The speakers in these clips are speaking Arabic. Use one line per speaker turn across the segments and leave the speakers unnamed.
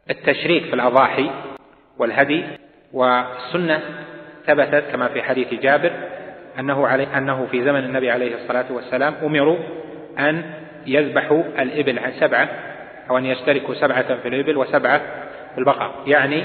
التشريك في الأضاحي والهدي، والسنة ثبتت كما في حديث جابر أنه في زمن النبي عليه الصلاة والسلام أمروا أن يذبحوا الإبل 7 أو أن يشتركوا 7 في الإبل و7 في البقر، يعني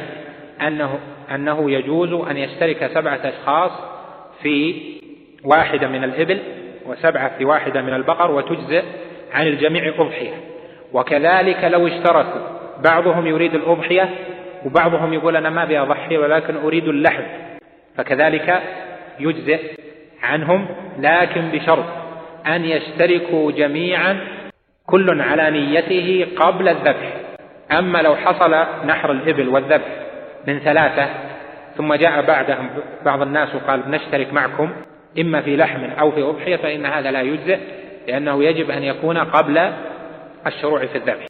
أنه يجوز أن يشترك 7 أشخاص في واحدة من الإبل و7 في واحدة من البقر وتجزئ عن الجميع أضحية. وكذلك لو اشتركوا بعضهم يريد الأضحية وبعضهم يقول أنا ما أبي أضحي ولكن أريد اللحم، فكذلك يجزئ عنهم، لكن بشرط أن يشتركوا جميعا كل على نيته قبل الذبح. أما لو حصل نحر الإبل والذبح من 3 ثم جاء بعدهم بعض الناس وقال نشترك معكم إما في لحم أو في أضحية، فإن هذا لا يجزئ، لأنه يجب أن يكون قبل الشروع في الذبح.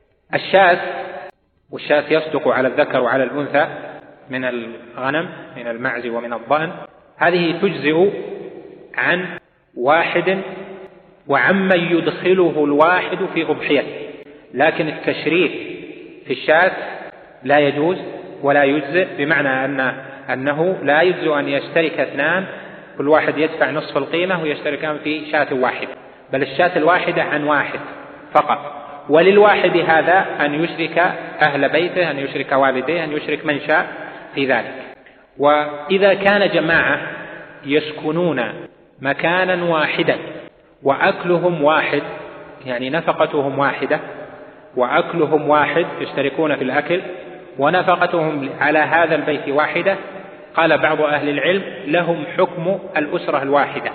والشاة يصدق على الذكر وعلى الأنثى من الغنم من المعز ومن الضأن، هذه تجزئ عن واحد وعمن يدخله الواحد في أضحيته، لكن التشريك في الشاة لا يجوز ولا يجزئ، بمعنى أنه لا يجزئ أن يشترك 2 كل واحد يدفع نصف القيمة ويشتركان في شاة واحدة، بل الشاة الواحدة عن واحد فقط. وللواحد هذا أن يشرك أهل بيته، أن يشرك والديه، أن يشرك من شاء في ذلك. وإذا كان جماعة يسكنون مكانا واحدا وأكلهم واحد، يعني نفقتهم واحدة وأكلهم واحد، يشتركون في الأكل ونفقتهم على هذا البيت واحدة، قال بعض أهل العلم لهم حكم الأسرة الواحدة،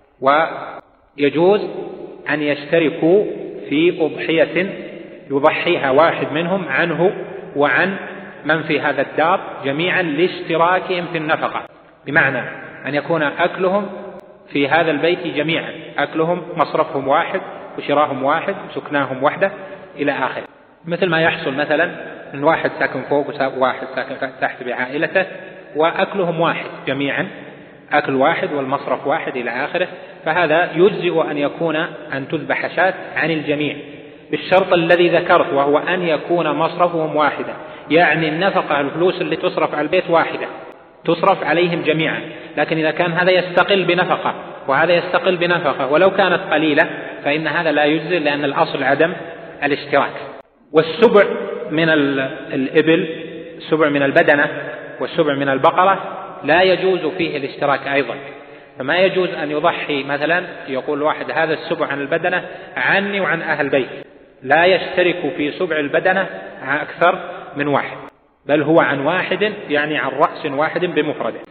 ويجوز أن يشتركوا في أضحية يضحيها واحد منهم عنه وعن من في هذا الدار جميعا لاشتراكهم في النفقة، بمعنى أن يكون أكلهم في هذا البيت جميعا، أكلهم مصرفهم واحد وشراهم واحد وسكناهم وحدة إلى آخر، مثل ما يحصل مثلا من واحد ساكن فوق وواحد ساكن تحت بعائلته وأكلهم واحد جميعا، أكل واحد والمصرف واحد إلى آخره، فهذا يجزئ أن تذبح شاة عن الجميع بالشرط الذي ذكرت، وهو أن يكون مصرفهم واحدا، يعني النفقة الفلوس اللي تصرف على البيت واحدة تصرف عليهم جميعا. لكن إذا كان هذا يستقل بنفقة وهذا يستقل بنفقة ولو كانت قليلة فإن هذا لا يجزئ، لأن الأصل عدم الاشتراك. والسبع من الإبل، السبع من البدنة والسبع من البقرة لا يجوز فيه الاشتراك أيضا، فما يجوز أن يضحي مثلا يقول واحد هذا السبع عن البدنة عني وعن أهل بيت، لا يشترك في سبع البدنة أكثر من واحد، بل هو عن واحد، يعني عن رأس واحد بمفرده.